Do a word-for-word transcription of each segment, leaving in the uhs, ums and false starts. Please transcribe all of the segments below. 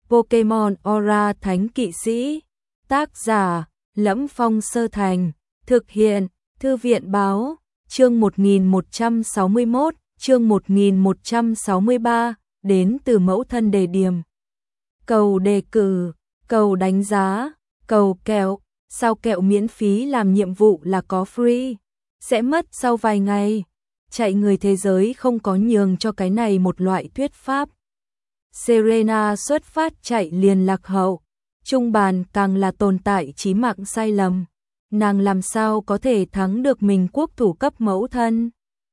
Pokemon Aura Thánh Kỵ Sĩ. Tác giả: Lẫm Phong Sơ Thành. Thực hiện: Thư viện báo. Chương một nghìn một trăm sáu mươi mốt, chương một nghìn một trăm sáu mươi ba, đến từ mẫu thân đề điểm. Cầu đề cử, cầu đánh giá, cầu kẹo, sao kẹo miễn phí làm nhiệm vụ là có free, sẽ mất sau vài ngày. Chạy người thế giới không có nhường cho cái này một loại thuyết pháp. Serena xuất phát chạy liền lạc hậu, trung bàn càng là tồn tại chí mạng sai lầm. Nàng làm sao có thể thắng được mình quốc thủ cấp mẫu thân?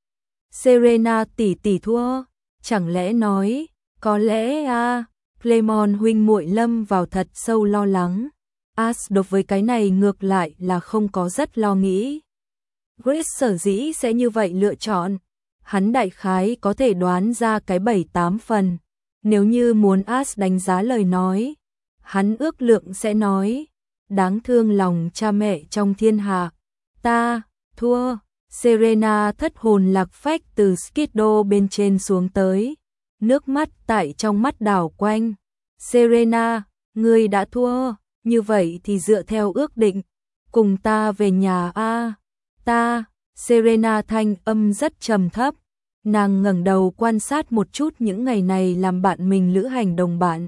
Serena tỷ tỷ thua, chẳng lẽ nói, có lẽ a, à, Clemon huynh muội lâm vào thật sâu lo lắng. Ash đối với cái này ngược lại là không có rất lo nghĩ. Grace sở dĩ sẽ như vậy lựa chọn, hắn đại khái có thể đoán ra cái bảy tám phần. Nếu như muốn Ash đánh giá lời nói, hắn ước lượng sẽ nói, đáng thương lòng cha mẹ trong thiên hạ. Ta, thua. Serena thất hồn lạc phách từ Skidoo bên trên xuống tới. Nước mắt tại trong mắt đảo quanh. Serena, ngươi đã thua, như vậy thì dựa theo ước định, cùng ta về nhà a. Ta, Serena thanh âm rất trầm thấp. Nàng ngẩng đầu quan sát một chút những ngày này làm bạn mình lữ hành đồng bạn.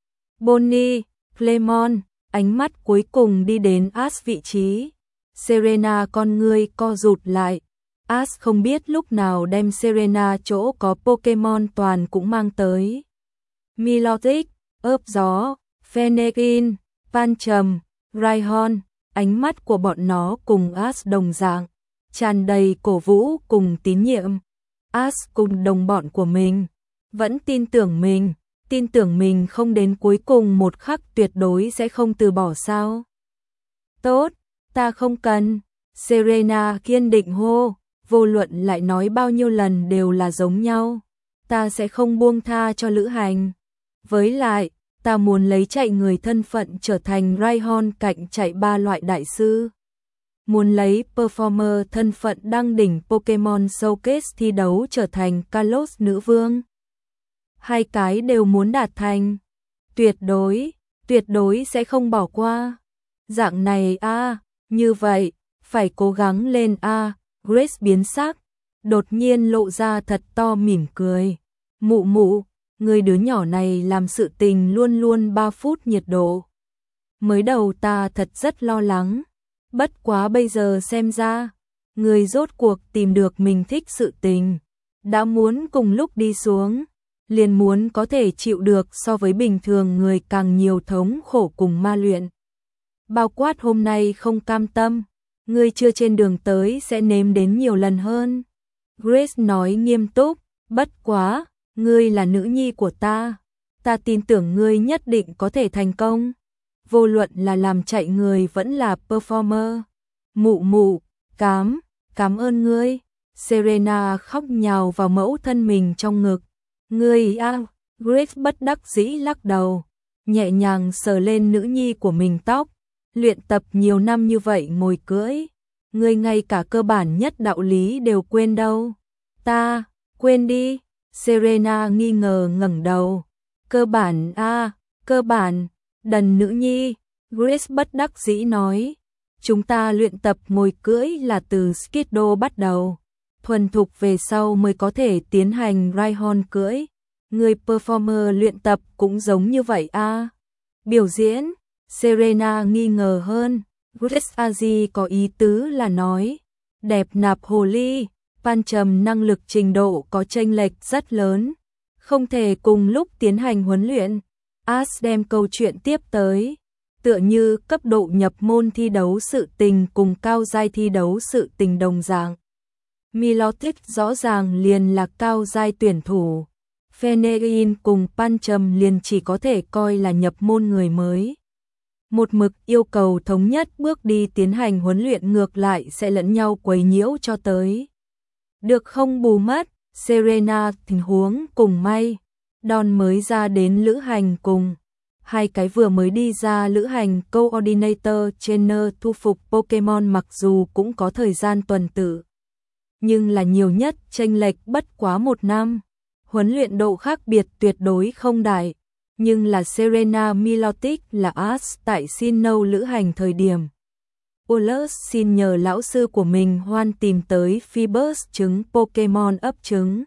Bonnie, Clemon, ánh mắt cuối cùng đi đến Ash vị trí. Serena con ngươi co rụt lại. Ash không biết lúc nào đem Serena chỗ có Pokemon toàn cũng mang tới. Milotic, ớp gió, Fennekin, Pancham, Rhyhorn, ánh mắt của bọn nó cùng Ash đồng dạng, tràn đầy cổ vũ cùng tín nhiệm. Ash cùng đồng bọn của mình, vẫn tin tưởng mình, tin tưởng mình không đến cuối cùng một khắc tuyệt đối sẽ không từ bỏ sao. Tốt, ta không cần. Serena kiên định hô, vô luận lại nói bao nhiêu lần đều là giống nhau. Ta sẽ không buông tha cho lữ hành. Với lại, ta muốn lấy chạy người thân phận trở thành Rhyhorn cạnh chạy ba loại đại sư. Muốn lấy performer thân phận đăng đỉnh Pokemon Showcase thi đấu trở thành Kalos nữ vương. Hai cái đều muốn đạt thành. Tuyệt đối, tuyệt đối sẽ không bỏ qua. Dạng này a, à, như vậy, phải cố gắng lên a. À. Grace biến sắc, đột nhiên lộ ra thật to mỉm cười. Mụ mụ, người đứa nhỏ này làm sự tình luôn luôn ba phút nhiệt độ. Mới đầu ta thật rất lo lắng. Bất quá bây giờ xem ra, người rốt cuộc tìm được mình thích sự tình. Đã muốn cùng lúc đi xuống, liền muốn có thể chịu được so với bình thường người càng nhiều thống khổ cùng ma luyện. Bao quát hôm nay không cam tâm, ngươi chưa trên đường tới sẽ nếm đến nhiều lần hơn. Grace nói nghiêm túc, bất quá, ngươi là nữ nhi của ta. Ta tin tưởng ngươi nhất định có thể thành công. Vô luận là làm chạy người vẫn là performer. Mụ mụ, cám, cảm ơn ngươi. Serena khóc nhào vào mẫu thân mình trong ngực. Ngươi a, à, Grace bất đắc dĩ lắc đầu, nhẹ nhàng sờ lên nữ nhi của mình tóc. Luyện tập nhiều năm như vậy ngồi cưỡi, ngươi ngay cả cơ bản nhất đạo lý đều quên đâu. Ta, quên đi. Serena nghi ngờ ngẩng đầu. Cơ bản a, à, cơ bản. Đần nữ nhi, Grace bất đắc dĩ nói. Chúng ta luyện tập ngồi cưỡi là từ Skidoo bắt đầu. Thuần thục về sau mới có thể tiến hành Rhyhorn cưỡi. Người performer luyện tập cũng giống như vậy a. À. Biểu diễn, Serena nghi ngờ hơn. Grace Aji có ý tứ là nói. Đẹp nạp hồ ly, Pancham năng lực trình độ có chênh lệch rất lớn. Không thể cùng lúc tiến hành huấn luyện. Ash đem câu chuyện tiếp tới, tựa như cấp độ nhập môn thi đấu sự tình cùng cao giai thi đấu sự tình đồng dạng. Milotic rõ ràng liền là cao giai tuyển thủ, Fennekin cùng Pancham liền chỉ có thể coi là nhập môn người mới. Một mực yêu cầu thống nhất bước đi tiến hành huấn luyện ngược lại sẽ lẫn nhau quấy nhiễu cho tới. Được không bù mất, Serena tình huống cùng may. Don mới ra đến lữ hành cùng. Hai cái vừa mới đi ra lữ hành coordinator trainer thu phục Pokemon mặc dù cũng có thời gian tuần tự. Nhưng là nhiều nhất chênh lệch bất quá một năm. Huấn luyện độ khác biệt tuyệt đối không đại. nhưng là Serena Milotic là Ash tại Sinnoh lữ hành thời điểm. Ullus xin nhờ lão sư của mình Hoan tìm tới Phoebus trứng Pokemon ấp trứng.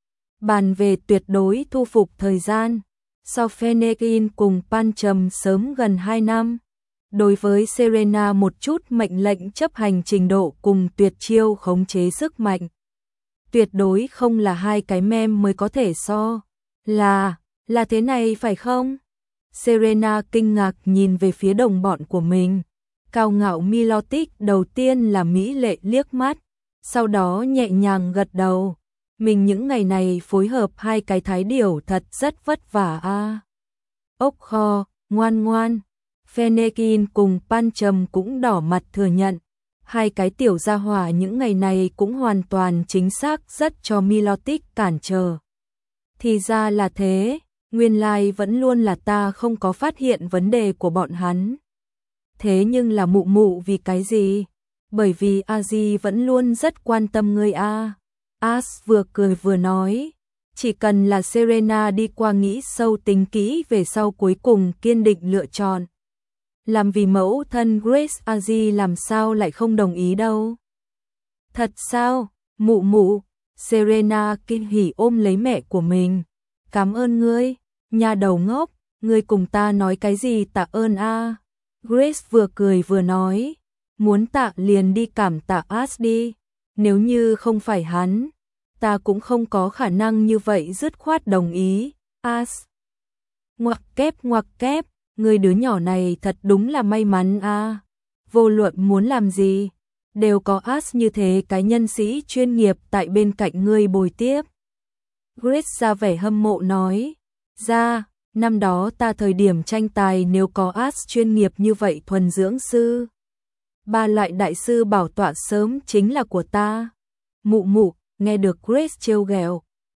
Bàn về tuyệt đối thu phục thời gian, so Fennekin cùng Pancham sớm gần hai năm. Đối với Serena một chút mệnh lệnh chấp hành trình độ cùng tuyệt chiêu khống chế sức mạnh. Tuyệt đối không là hai cái mem mới có thể so. Là, là thế này phải không? Serena kinh ngạc nhìn về phía đồng bọn của mình. Cao ngạo Milotic đầu tiên là mỹ lệ liếc mắt, sau đó nhẹ nhàng gật đầu. Mình những ngày này phối hợp hai cái thái điểu thật rất vất vả a. À. Ốc kho, ngoan ngoan. Fennekin cùng Pancham cũng đỏ mặt thừa nhận. Hai cái tiểu gia hỏa những ngày này cũng hoàn toàn chính xác rất cho Milotic cản trở. Thì ra là thế, nguyên lai vẫn luôn là ta không có phát hiện vấn đề của bọn hắn. Thế nhưng là mụ mụ vì cái gì? Bởi vì Aji vẫn luôn rất quan tâm ngươi a. Ash vừa cười vừa nói, chỉ cần là Serena đi qua nghĩ sâu tính kỹ về sau cuối cùng kiên định lựa chọn. Làm vì mẫu thân Grace Aji làm sao lại không đồng ý đâu. Thật sao? Mụ mụ, Serena kinh hỉ ôm lấy mẹ của mình. Cảm ơn ngươi, nhà đầu ngốc, ngươi cùng ta nói cái gì tạ ơn a? Grace vừa cười vừa nói, muốn tạ liền đi cảm tạ Ash đi, nếu như không phải hắn, ta cũng không có khả năng như vậy dứt khoát đồng ý. Ash. Ngoặc kép ngoặc kép, người đứa nhỏ này thật đúng là may mắn a. Vô luận muốn làm gì, đều có Ash như thế cái nhân sĩ chuyên nghiệp tại bên cạnh ngươi bồi tiếp. Grace ra vẻ hâm mộ nói, ra, năm đó ta thời điểm tranh tài nếu có Ash chuyên nghiệp như vậy thuần dưỡng sư. Ba loại đại sư bảo tọa sớm chính là của ta. Mụ mụ, nghe được Grace trêu ghẹo,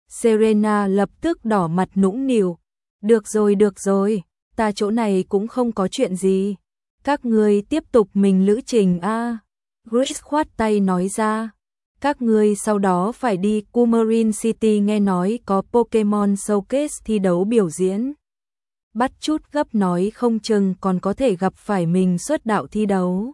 Serena lập tức đỏ mặt nũng nịu. Được rồi được rồi, ta chỗ này cũng không có chuyện gì. Các ngươi tiếp tục mình lữ trình a. À. Grace khoát tay nói ra. Các ngươi sau đó phải đi Coumarin City nghe nói có Pokemon Showcase thi đấu biểu diễn. Bắt chút gấp nói không chừng còn có thể gặp phải mình xuất đạo thi đấu.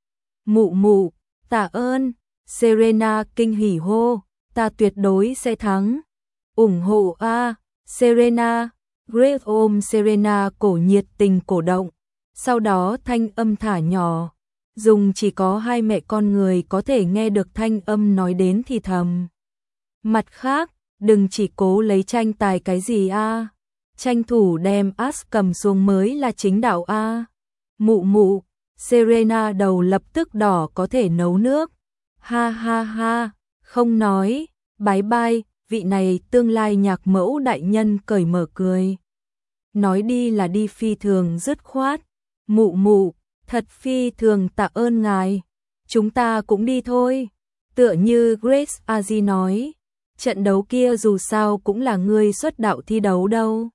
Mụ mụ, tạ ơn. Serena kinh hỉ hô, ta tuyệt đối sẽ thắng. Ủng hộ a, à. Serena. Grace ôm Serena cổ nhiệt tình cổ động. Sau đó thanh âm thả nhỏ, dùng chỉ có hai mẹ con người có thể nghe được thanh âm nói đến thì thầm. Mặt khác, đừng chỉ cố lấy tranh tài cái gì a, à. Tranh thủ đem Ash cầm xuống mới là chính đạo a. À. Mụ mụ, Serena đầu lập tức đỏ có thể nấu nước. Ha ha ha, không nói, bái bai, vị này tương lai nhạc mẫu đại nhân cởi mở cười. Nói đi là đi phi thường dứt khoát. Mụ mụ, thật phi thường tạ ơn ngài. Chúng ta cũng đi thôi. Tựa như Grace Aji nói, trận đấu kia dù sao cũng là ngươi xuất đạo thi đấu đâu.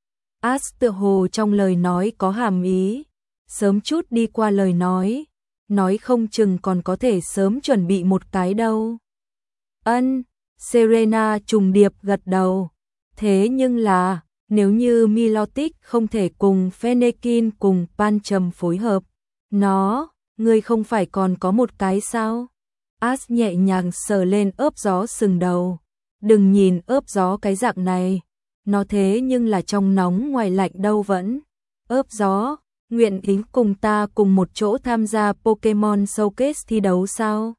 Ash tựa hồ trong lời nói có hàm ý, sớm chút đi qua lời nói, nói không chừng còn có thể sớm chuẩn bị một cái đâu. Ân, Serena trùng điệp gật đầu. Thế nhưng là, nếu như Milotic không thể cùng Fennekin cùng Pancham phối hợp, nó, ngươi không phải còn có một cái sao? Ash nhẹ nhàng sờ lên ớp gió sừng đầu. Đừng nhìn ớp gió cái dạng này, nó thế nhưng là trong nóng ngoài lạnh đâu vẫn. Ớp gió, nguyện ý cùng ta cùng một chỗ tham gia Pokemon Showcase thi đấu sao?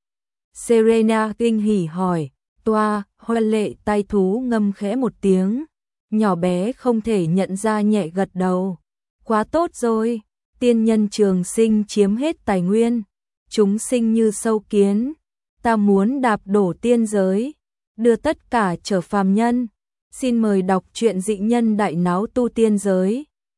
Serena kinh hỉ hỏi, toa, hoa lệ tai thú ngâm khẽ một tiếng. Nhỏ bé không thể nhận ra nhẹ gật đầu. Quá tốt rồi, tiên nhân trường sinh chiếm hết tài nguyên. Chúng sinh như sâu kiến. Ta muốn đạp đổ tiên giới, đưa tất cả trở phàm nhân. Xin mời đọc truyện dị nhân đại náo tu tiên giới.